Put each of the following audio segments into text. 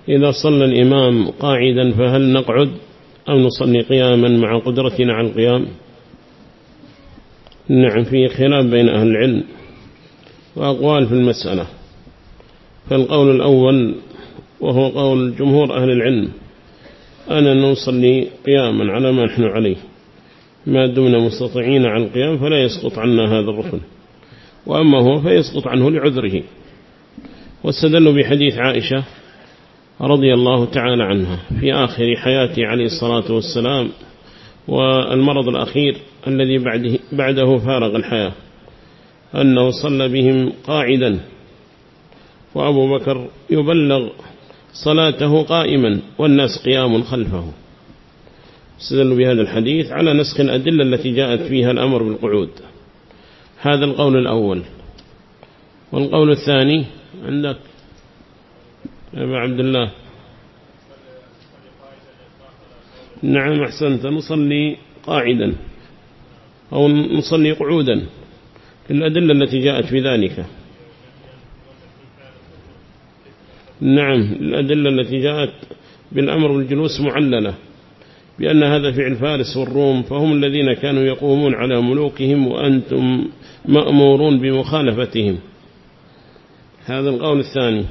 إذا صلى الإمام قاعدا فهل نقعد أو نصلي قياما مع قدرتنا على القيام؟ نعم، فيه خلاف بين أهل العلم وأقوال في المسألة. فالقول الأول وهو قول جمهور أهل العلم أننا نصلي قياما على ما نحن عليه ما دمنا مستطيعين على القيام، فلا يسقط عنا هذا الركن، وأما هو فيسقط عنه لعذره. واستدلوا بحديث عائشة رضي الله تعالى عنها في آخر حياته عليه الصلاة والسلام، والمرض الأخير الذي بعده فارغ الحياة، أنه صلى بهم قاعدا وأبو بكر يبلغ صلاته قائما والناس قيام خلفه. استدلوا بهذا الحديث على نسخ الأدلة التي جاءت فيها الأمر بالقعود. هذا القول الأول. والقول الثاني عندك أبا عبد الله. نعم أحسنت، نصلي قاعدا أو نصلي قعودا الأدلة التي جاءت في ذلك. نعم، الأدلة التي جاءت بالأمر بالجلوس معللة بأن هذا فعل فارس والروم، فهم الذين كانوا يقومون على ملوكهم وأنتم مأمورون بمخالفتهم. هذا القول الثاني.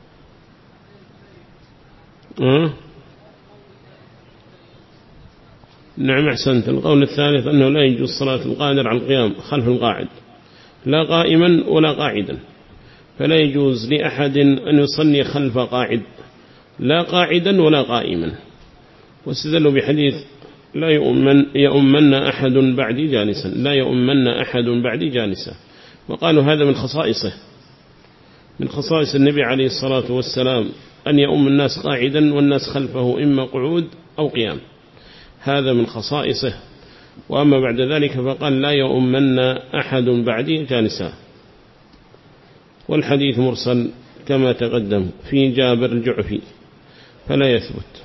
نعم أحسنت، القول الثالث أنه لا يجوز صلاة القادر على القيام خلف القاعد لا قائما ولا قاعدا، فلا يجوز لأحد أن يصلي خلف قاعد لا قاعدا ولا قائما. واستدلوا بحديث لا يؤمن أحد بعدي جالسا، لا يؤمن أحد بعدي جالسا، وقالوا هذا من خصائصه، من خصائص النبي عليه الصلاة والسلام أن يؤم الناس قاعدا والناس خلفه إما قعود أو قيام، هذا من خصائصه. وأما بعد ذلك فقال لا يؤمن أحد بعدي جالسا. والحديث مرسل كما تقدم في جابر الجعفي فلا يثبت.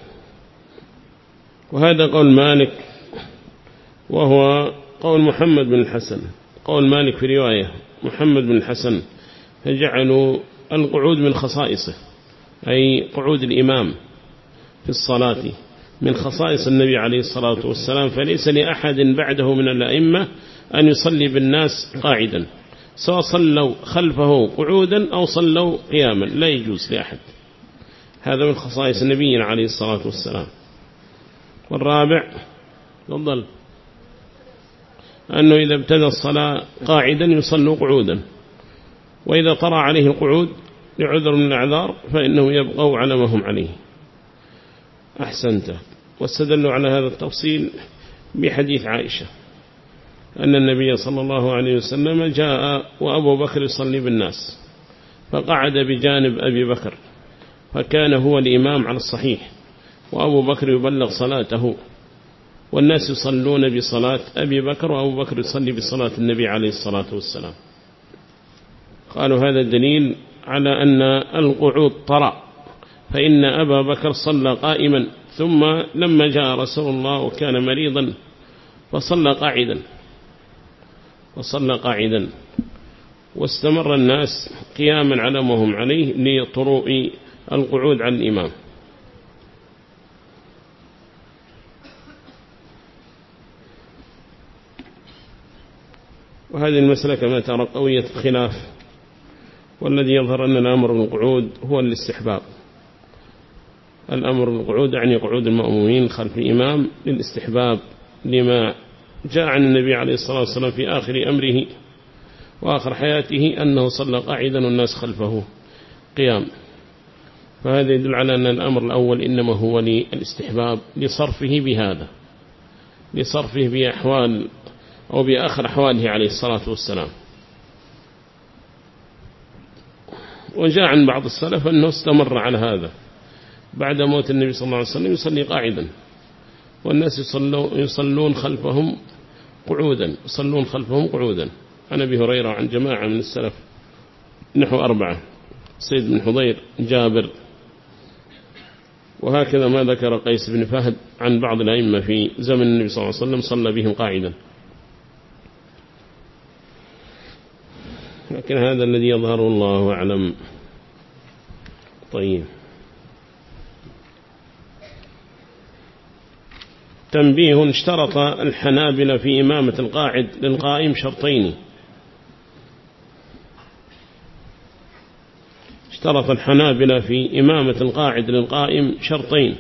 وهذا قول مالك وهو قول محمد بن الحسن، قول مالك في رواية محمد بن الحسن، فجعلوا القعود من خصائصه، أي قعود الإمام في الصلاة من خصائص النبي عليه الصلاة والسلام، فليس لأحد بعده من الأئمة أن يصلي بالناس قاعدا، سواء صلوا خلفه قعودا أو صلوا قياما، لا يجوز لأحد. هذا من خصائص النبي عليه الصلاة والسلام. والرابع تفضل أنه إذا ابتدى الصلاة قاعدا يصلوا قعودا، وإذا طرأ عليه القعود لعذر من الأعذار فإنه يبقوا على ما هم عليه. أحسنت. واستدلوا على هذا التفصيل بحديث عائشة أن النبي صلى الله عليه وسلم جاء وأبو بكر يصلي بالناس فقعد بجانب أبي بكر، فكان هو الإمام على الصحيح، وأبو بكر يبلغ صلاته والناس يصلون بصلاة أبي بكر، وأبو بكر يصلي بصلاة النبي عليه الصلاة والسلام. قالوا هذا الدليل على أن القعود طرأ، فإن أبا بكر صلى قائما، ثم لما جاء رسول الله وكان مريضا فصلى قاعدا واستمر الناس قياما على ما هم عليه لطروء القعود عن الإمام. وهذه المسألة كما ترى قوية الخلاف، والذي يظهر أن الأمر بالقعود هو الاستحباب. الأمر بالقعود يعني قعود المأمومين خلف الإمام للاستحباب، لما جاء عن النبي عليه الصلاة والسلام في آخر أمره وآخر حياته أنه صلى قاعدا والناس خلفه قيام. فهذا يدل على أن الأمر الأول إنما هو للاستحباب لصرفه بهذا، لصرفه بأحوال أو بآخر أحواله عليه الصلاة والسلام. وجاء عن بعض السلف أنه استمر على هذا بعد موت النبي صلى الله عليه وسلم، يصلي قاعدا والناس يصلون خلفهم قعودا. عن أبي هريرة عن جماعة من السلف نحو 4، سيد بن حضير، جابر، وهكذا ما ذكر قيس بن فهد عن بعض الأئمة في زمن النبي صلى الله عليه وسلم صلى بهم قاعدا. لكن هذا الذي يظهر الله أعلم. طيب تنبيه: اشترط الحنابلة في إمامة القاعد للقائم شرطين. اشترط الحنابلة في إمامة القاعد للقائم شرطين.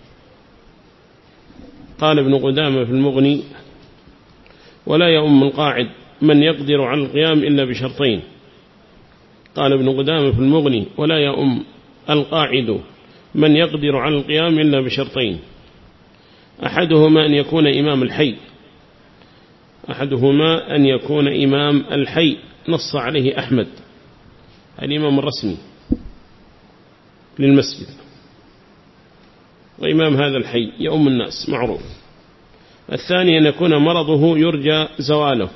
قال ابن قدامة في المغني: ولا يؤم القاعد من يقدر على القيام إلا بشرطين. قال ابن قدامة في المغني: ولا يؤم القاعد من يقدر على القيام إلا بشرطين: أحدهما أن يكون إمام الحي. أحدهما أن يكون إمام الحي، نص عليه أحمد، الإمام الرسمي للمسجد، وإمام هذا الحي يؤم الناس معروف. الثاني أن يكون مرضه يرجى زواله.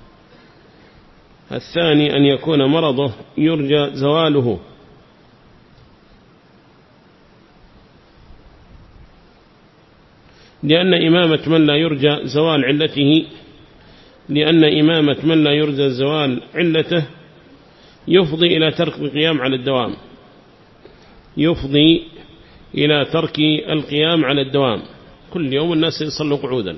الثاني أن يكون مرضه يرجى زواله. لأن إمامة من لا يرجى زوال علته يفضي إلى ترك القيام على الدوام. يفضي إلى ترك القيام على الدوام. كل يوم الناس يصلوا قعودا.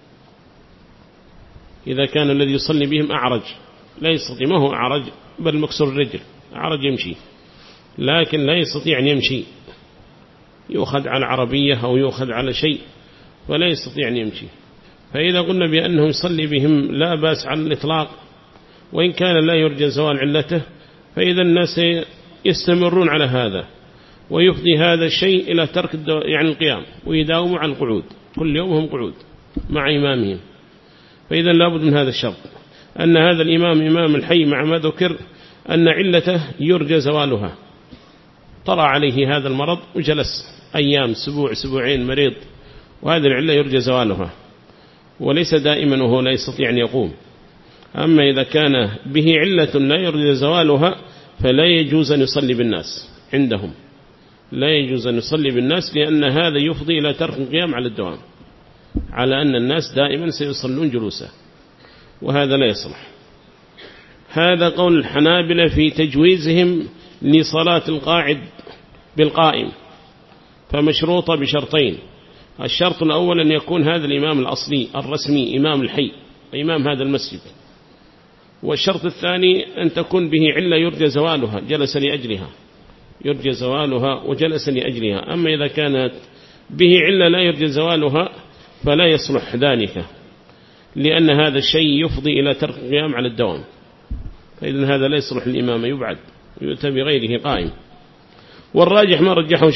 إذا كان الذي يصلي بهم أعرج لا يستطيع، ما هو أعرج بل مكسور الرجل، أعرج يمشي لكن لا يستطيع أن يمشي، يؤخذ على عربية أو يؤخذ على شيء ولا يستطيع أن يمشي. فإذا قلنا بأنه يصلي بهم لا بأس على الإطلاق، وإن كان لا يرجى زوال علته، فإذا الناس يستمرون على هذا، ويفضي هذا الشيء إلى ترك يعني القيام، ويداوموا على القعود، كل يوم هم قعود مع إمامهم. فإذا لابد من هذا الشرط، أن هذا الإمام إمام الحي مع ما ذكر أن علته يرجى زوالها، طرأ عليه هذا المرض وجلس أيام، أسبوع أسبوعين مريض، وهذه العلة يرجى زوالها، وليس دائما وهو لا يستطيع أن يقوم. أما إذا كان به علة لا يرجى زوالها فلا يجوز أن يصلي بالناس عندهم، لا يجوز أن يصلي بالناس، لأن هذا يفضي إلى ترك القيام على الدوام، على أن الناس دائما سيصلون جلوسا، وهذا لا يصلح. هذا قول الحنابلة في تجويزهم لصلاة القاعد بالقائم، فمشروطة بشرطين: الشرط الأول أن يكون هذا الإمام الأصلي الرسمي إمام الحي، إمام هذا المسجد. والشرط الثاني أن تكون به علة يرجى زوالها، جلس لأجلها، يرجى زوالها وجلس لأجلها. أما إذا كانت به علة لا يرجى زوالها فلا يصلح ذلك، لأن هذا الشيء يفضي إلى ترك القيام على الدوام، فإذن هذا لا يصلح الإمام، يبعد ويؤتى بغيره قائم. والراجح ما رجحه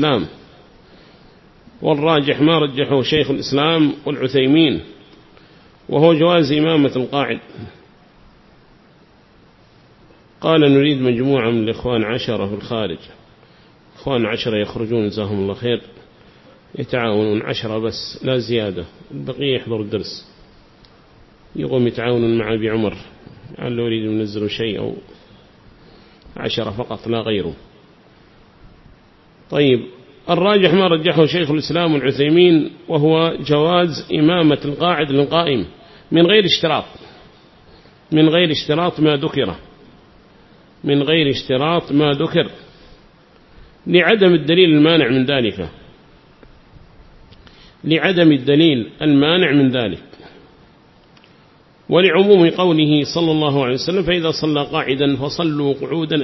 شيخ الإسلام والعثيمين، وهو جواز إمامة القاعد. قال: نريد مجموعة من الإخوان 10 في الخارج، إخوان 10 يخرجون جزاهم الله خير، يتعاونون 10 بس لا زيادة، البقية يحضر الدرس، يقوم يتعاونون مع أبي عمر، لعله يريد ينزلوا شيء، أو 10 فقط لا غيره. طيب، الراجح ما رجحه شيخ الإسلام والعثيمين، وهو جواز إمامة القاعد للقائم من غير اشتراط، من غير اشتراط ما ذكر، لعدم الدليل المانع من ذلك، ولعموم قوله صلى الله عليه وسلم: فإذا صلى قاعدا فصلوا قعودا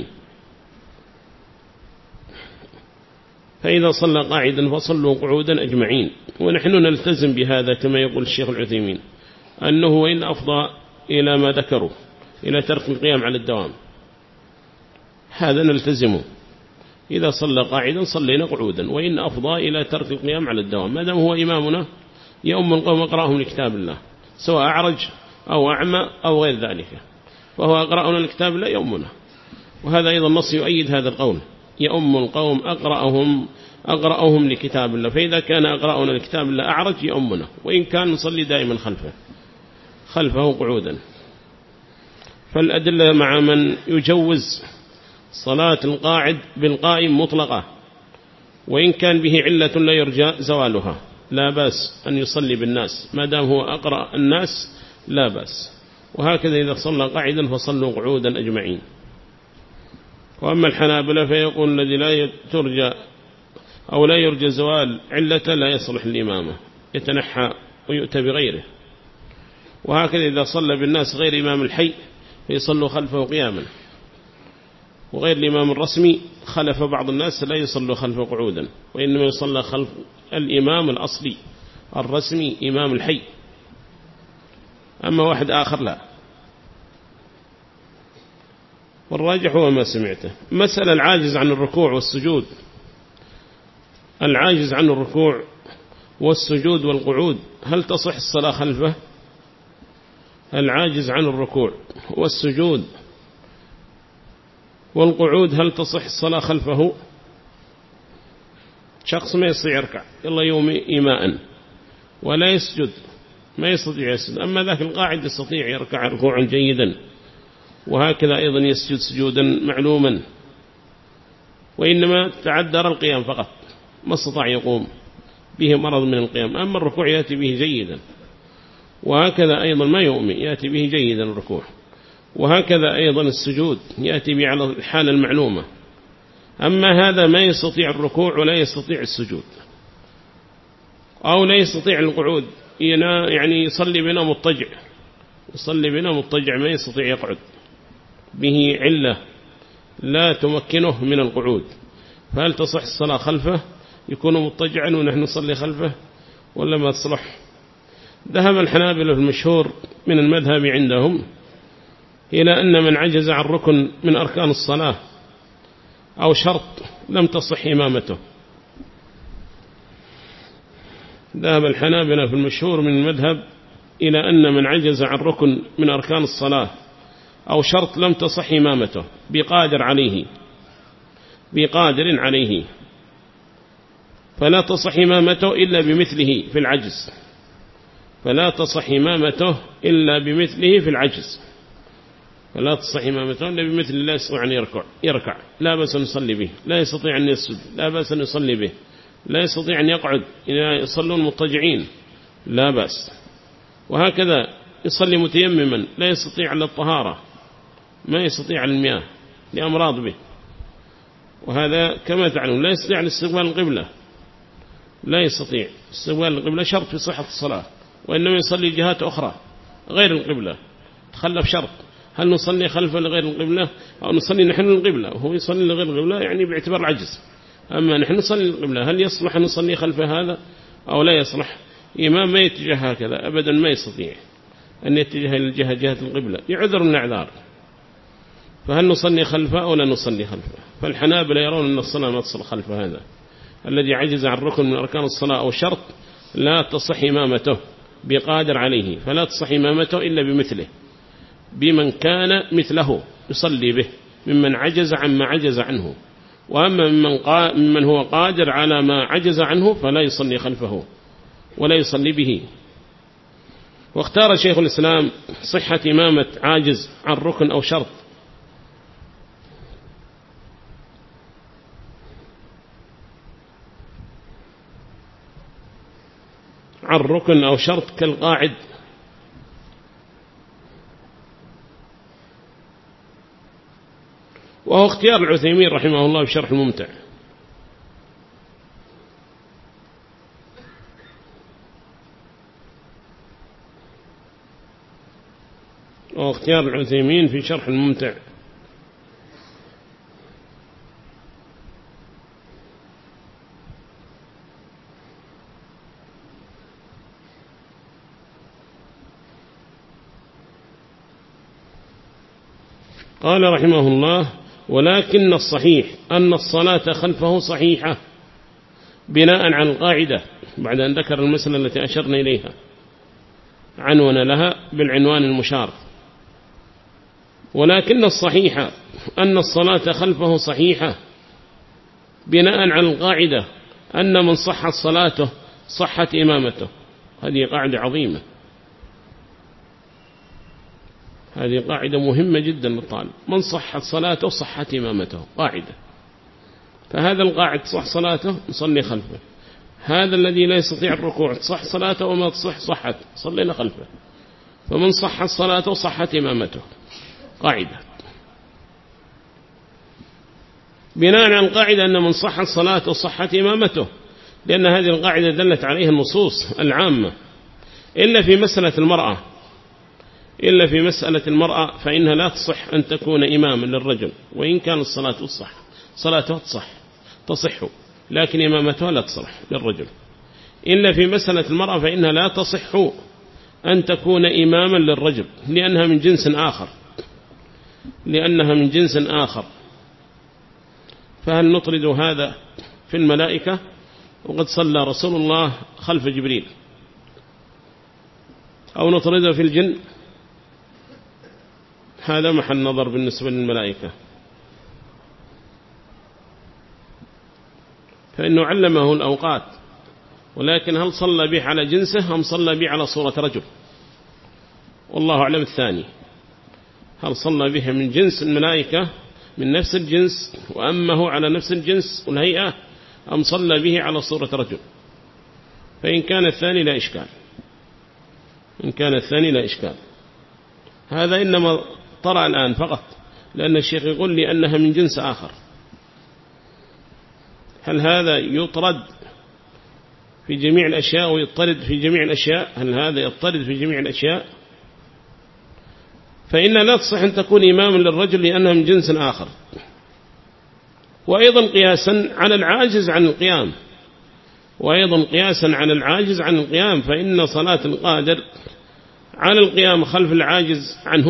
أجمعين. ونحن نلتزم بهذا كما يقول الشيخ العثيمين، أنه وإن أفضى إلى ما ذكروا إلى ترك القيام على الدوام، هذا نلتزمه. إذا صلى قاعدا صلينا قعودا، وإن أفضى إلى ترك القيام على الدوام، ما دام هو إمامنا يؤم القوم أقرأهم لكتاب الله، سواء أعرج أو أعمى أو غير ذلك، وهو أقرأنا لكتاب الله يؤمنا. وهذا أيضا نص يؤيد هذا القول: يؤم القوم أقرأهم لكتاب الله. فإذا كان أقرأنا لكتاب الله أعرج يؤمنا، وإن كان نصلي دائما خلفه قعودا. فالأدلة مع من يجوز صلاة القاعد بالقائم مطلقة، وإن كان به علة لا يرجى زوالها، لا بأس أن يصلي بالناس ما دام هو أقرأ الناس، لا بأس. وهكذا إذا صلى قاعدا فصلوا قعودا أجمعين. وأما الحنابلة فيقول: الذي لا يرجى زوال علة لا يصلح الإمامة، يتنحى ويؤتى بغيره. وهكذا إذا صلى بالناس غير إمام الحي فيصلوا خلفه قياما، وغير الإمام الرسمي خلف بعض الناس لا يصلوا خلفه قعودا، وإنما يصلى خلف الإمام الأصلي الرسمي إمام الحي، أما واحد آخر لا. والراجح هو ما سمعته. مسألة العاجز عن الركوع والسجود، العاجز عن الركوع والسجود والقعود هل تصح الصلاة خلفه؟ العاجز عن الركوع والسجود والقعود هل تصح الصلاة خلفه؟ شخص ما يستطيع يركع يلا يوم إيماء ولا يسجد، ما يستطيع يسجد، أما ذاك القاعد يستطيع يركع ركوعا جيدا، وهكذا أيضا يسجد سجودا معلوما، وإنما تعذر القيام فقط ما استطاع يقوم، به مرض من القيام، أما الركوع يأتي به جيدا، وهكذا أيضا ما يؤمن يأتي به جيدا الركوع، وهكذا أيضا السجود يأتي به على الحالة المعلومة. أما هذا ما يستطيع الركوع ولا يستطيع السجود أو لا يستطيع القعود، يعني يصلي بنا مضطجع، يصلي بنا مضطجع ما يستطيع يقعد، به علة لا تمكنه من القعود، فهل تصح الصلاة خلفه؟ يكون مضطجعا ونحن نصلي خلفه ولا ما تصلح؟ ذهب الحنابلة المشهور من المذهب عندهم إلى أن من عجز عن ركن من أركان الصلاة أو شرط لم تصح إمامته. ذهب الحنابلة في المشهور من المذهب إلى أن من عجز عن ركن من أركان الصلاة أو شرط لم تصح إمامته بقادر عليه فلا تصح إمامته إلا بمثله في العجز، فلا تصح إمامته إلا بمثله في العجز، فلا تصح إمامته إلا بمثل لا يستطيع أن يركع لا بأس أن يصلي به، لا يستطيع أن يسجد لا بأس أن يصلي به، لا يستطيع أن يقعد إذا يصلون مضطجعين لا بأس، وهكذا يصلي متيمما لا يستطيع على الطهارة، ما يستطيع على المياه لأمراض به، وهذا كما تعلم لا يستطيع على استقبال القبلة، لا يستطيع استقبال القبلة شرط في صحة الصلاة، وإنما يصلي جهات أخرى غير القبلة، تخلف شرط، هل نصلي خلفه لغير القبلة أو نصلي نحن للقبلة وهو يصلي لغير القبلة، يعني باعتبار العجز، أما نحن نصلي للقبلة هل يصلح أن نصلي خلفه هذا أو لا يصلح؟ إمام ما يتجه هكذا أبدا، ما يستطيع أن يتجه إلى الجهة جهة القبلة يعذر من الأعذار، فهل نصلي خلفه أو لا نصلي خلفه؟ فالحنابلة يرون أن الصلاة ما تصل خلف هذا الذي عجز عن ركن من أركان الصلاة أو شرط لا تصح إمامته بقادر عليه، فلا تصح إمامته إلا بمثله، بمن كان مثله يصلي به ممن عجز عن ما عجز عنه، وأما ممن هو قادر على ما عجز عنه فلا يصلي خلفه ولا يصلي به. واختار شيخ الإسلام صحة إمامة عاجز عن ركن أو شرط، عن ركن أو شرط كالقاعد، وهو اختيار العثيمين رحمه الله في شرح الممتع. وهو اختيار العثيمين في شرح الممتع. قال رحمه الله: ولكن الصحيح أن الصلاة خلفه صحيحة بناء على القاعدة، بعد أن ذكر المسألة التي أشرنا إليها عنون لها بالعنوان المشار. ولكن الصحيح أن الصلاة خلفه صحيحة بناء على القاعدة أن من صحت صلاته صحت إمامته. هذه قاعدة عظيمة، هذه قاعدة مهمة جدا للطالب، من صحت صلاته صحت إمامته قاعدة، فهذا القاعد صح صلاته نصلي خلفه، هذا الذي لا يستطيع الركوع صح صلاته وما تصح صحت صلينا خلفه، فمن صحت صلاته صحت إمامته قاعدة. بناء على القاعدة أن من صحت صلاته صحت إمامته، لأن هذه القاعدة دلت عليها النصوص العامة. إلا في مسألة المرأة فإنها لا تصح أن تكون إماما للرجل، وإن كان صلاتها تصح، لكن إمامتها لا تصح للرجل. إلا في مسألة المرأة فإنها لا تصح أن تكون إماما للرجل لأنها من جنس آخر. فهل نطرد هذا في الملائكة؟ وقد صلى رسول الله خلف جبريل، أو نطرده في الجن؟ هذا محل نظر بالنسبة للملائكة، فإنه علمه الأوقات، ولكن هل صلى به على جنسه أم صلى به على صورة رجل؟ والله أعلم الثاني. هل صلى به من جنس الملائكة من نفس الجنس وأمه على نفس الجنس والهيئة، أم صلى به على صورة رجل؟ فإن كان الثاني لا إشكال. هذا إنما طرأ الآن فقط، لأن الشيخ يقول لي أنها من جنس آخر. هل هذا يطرد في جميع الأشياء ويطرد في جميع الأشياء؟ هل هذا يطرد في جميع الأشياء؟ فإن لا تصح أن تكون إماما للرجل لأنها من جنس آخر. وأيضا قياسا على العاجز عن القيام، فإن صلاة القادر على القيام خلف العاجز عنه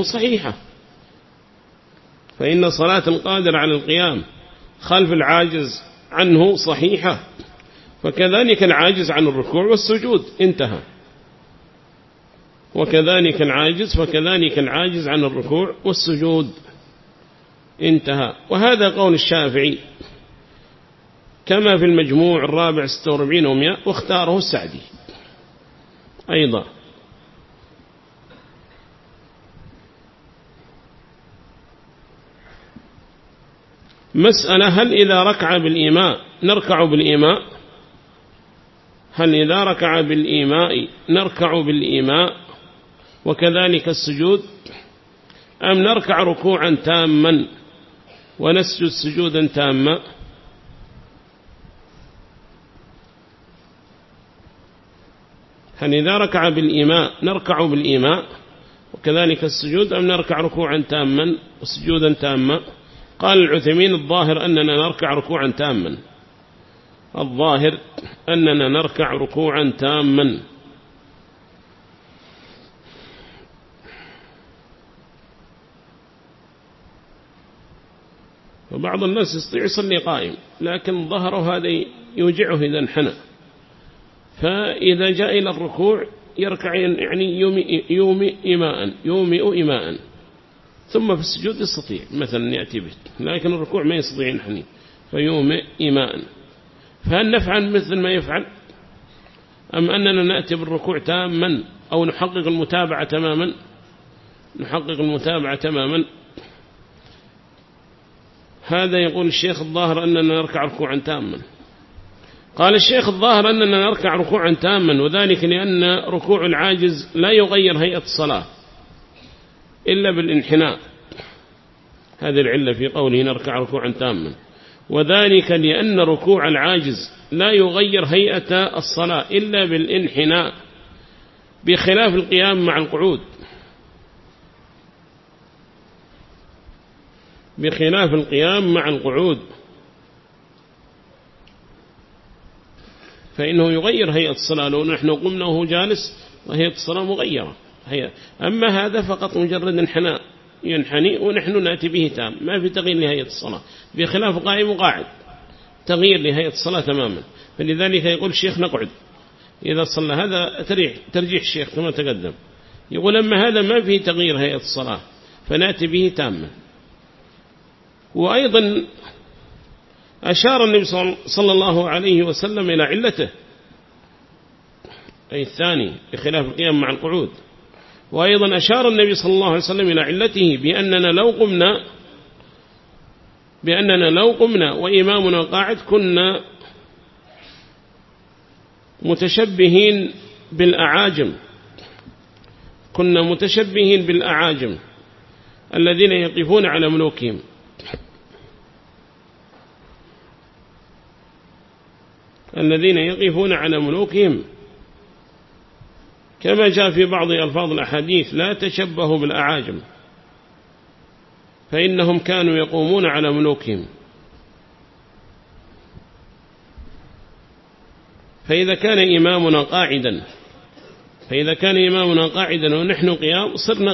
صحيحة. فكذلك العاجز عن الركوع والسجود انتهى، فكذلك العاجز عن الركوع والسجود انتهى. وهذا قول الشافعي كما في المجموع الرابع 46 و100، واختاره السعدي أيضا. مسألة: هل إذا ركع بالإيماء نركع بالإيماء وكذلك السجود، أم نركع ركوعا تاما ونسجد سجودا تاما؟ هل إذا ركع بالإيماء نركع بالإيماء وكذلك السجود، أم نركع ركوعا تاما وسجودا تاما؟ قال العثيمين: الظاهر أننا نركع ركوعا تاما. وبعض الناس يستطيع يصلي قائم، لكن ظهره هذا يوجعه إذا انحنى، فإذا جاء إلى الركوع يركع، يعني يومئ إيماء، ثم في السجود يستطيع مثلا يأتي به، لكن الركوع ما يستطيع ينحني فيومئ إيماء. فهل نفعل مثل ما يفعل، أم أننا نأتي بالركوع تاما، أو نحقق المتابعة تماما؟ هذا يقول الشيخ: الظاهر أننا نركع ركوعا تاما. قال الشيخ: الظاهر أننا نركع ركوعا تاما، وذلك لأن ركوع العاجز لا يغير هيئة الصلاة إلا بالانحناء. هذه العلة في قوله نركع ركوعا تاما، وذلك لأن ركوع العاجز لا يغير هيئة الصلاة إلا بالانحناء، بخلاف القيام مع القعود، فإنه يغير هيئة الصلاة. لو نحن قمنا وهو جالس وهيئة الصلاة مغيرة أما هذا فقط مجرد انحناء، ينحني ونحن نأتي به تام، ما في تغيير لهيئة الصلاة، بخلاف قائم وقاعد تغيير لهيئة الصلاة تماما. فلذلك يقول الشيخ: نقعد إذا صلى. هذا ترجيح الشيخ كما تقدم، يقول أما هذا ما فيه تغيير هيئة الصلاة فنأتي به تاما. وأيضا أشار النبي صلى الله عليه وسلم إلى علته، أي الثاني بخلاف القيام مع القعود. وأيضا أشار النبي صلى الله عليه وسلم إلى علته بأننا لو قمنا وإمامنا قاعد كنا متشبهين بالأعاجم الذين يقفون على ملوكهم. الذين يقفون على ملوكهم، كما جاء في بعض ألفاظ الأحاديث لا تشبهوا بالأعاجم فإنهم كانوا يقومون على ملوكهم. فإذا كان إمامنا قاعدا ونحن قيام صرنا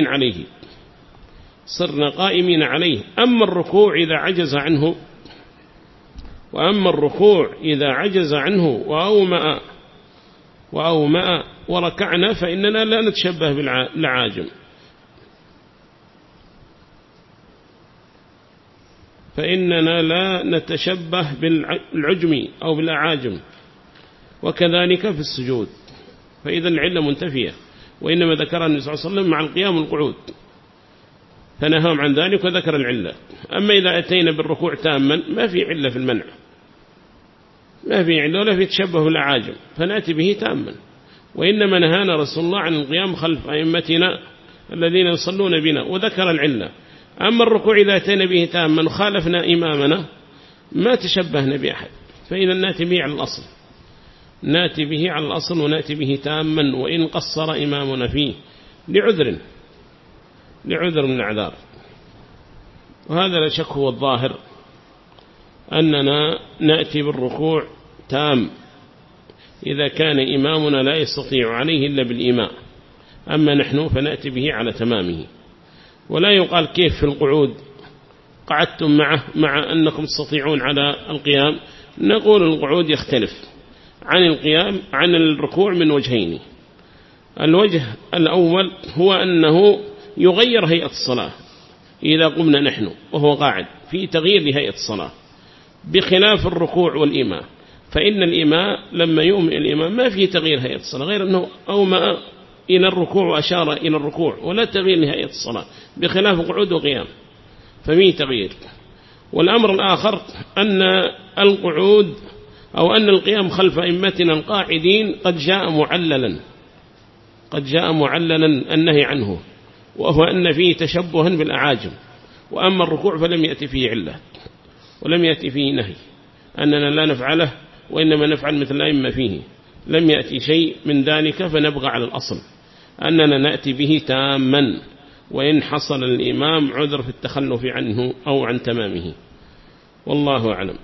قائمين عليه. أما الركوع إذا عجز عنه وأومأ وركعنا فإننا لا نتشبه بالأعاجم، فإننا لا نتشبه بالعجم أو بالأعاجم. وكذلك في السجود، فإذا العلة منتفية، وإنما ذكرها النبي صلى الله عليه وسلم مع القيام والقعود فنهاهم عن ذلك وذكر العلة. أما إذا أتينا بالركوع تاما ما في علة في المنع، ما في علة ولا في تشبه بالأعاجم، فنأتي به تاما. وإنما نهانا رسول الله عن القيام خلف أئمتنا الذين يصلون بنا وذكر العلة. أما الركوع إذا أتينا به تاما خالفنا إمامنا ما تشبهنا بأحد، فإذا نأتي به على الأصل ونأتي به تاما وإن قصر إمامنا فيه لعذر من الأعذار. وهذا لا شك هو الظاهر، أننا نأتي بالركوع تام إذا كان إمامنا لا يستطيع عليه إلا بالإيماء. أما نحن فنأتي به على تمامه. ولا يقال كيف في القعود قعدتم معه مع أنكم تستطيعون على القيام، نقول القعود يختلف عن الركوع من وجهين. الوجه الأول هو أنه يغير هيئة الصلاة إذا قمنا نحن وهو قاعد، في تغيير لهيئة الصلاة بخلاف الركوع والإيماء. فإن الإيماء لما يؤمن الإمام ما فيه تغيير هيئة الصلاة، غير أنه أومأ إلى الركوع وأشار إلى الركوع ولا تغيير لهيئة الصلاة، بخلاف قعود وقيام ففيه تغيير. والأمر الآخر أن القعود أو أن القيام خلف أئمتنا القاعدين قد جاء معللا النهي عنه، وهو أن فيه تشبها بالأعاجم. وأما الركوع فلم يأتي فيه علة ولم يأتي فيه نهي أننا لا نفعله، وإنما نفعل مثل الأئمة فيه. لم يأتي شيء من ذلك، فنبغى على الأصل أننا نأتي به تاما، وإن حصل الإمام عذر في التخلف عنه أو عن تمامه، والله أعلم.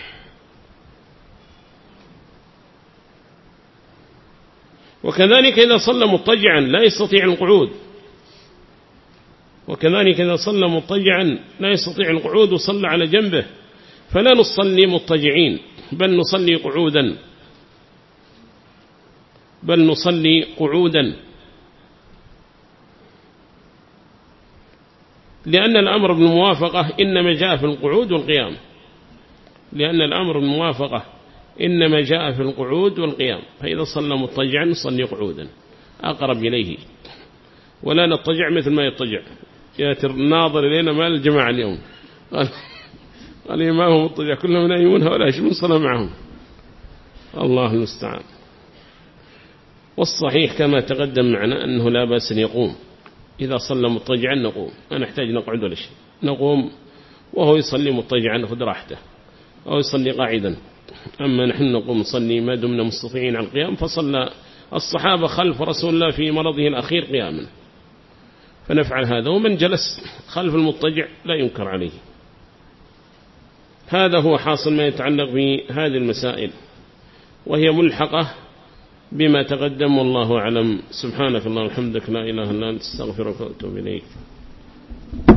وكذلك إذا صلى مضطجعا لا يستطيع القعود وصلى على جنبه فلا نصلي مضطجعين بل نصلي قعودا، لأن الأمر بالموافقة إنما جاء في القعود والقيام. فإذا صلى مضطجعا نصلي قعودا أقرب إليه، ولا نضطجع مثل ما يضطجع يأتي الناظر إلينا مال الجماعة اليوم قال ما هو مضطجع كلهم نايمون ولا يشمون صلاة معهم، الله المستعان. والصحيح كما تقدم معنا أنه لا بأس أن يقوم إذا صلى مضطجعا، نقوم ما نحتاج نقعد ولا شيء، نقوم وهو يصلي مضطجعا نأخذ راحته أو يصلي قاعدا. أما نحن نقوم نصلي ما دمنا مستطيعين على القيام، فصلى الصحابة خلف رسول الله في مرضه الأخير قياما، فنفعل هذا. ومن جلس خلف المضطجع لا ينكر عليه. هذا هو حاصل ما يتعلق بهذه المسائل، وهي ملحقة بما تقدم، والله أعلم. سبحانك اللهم وبحمدك لا إله إلا أنت استغفرك وأتوب إليك.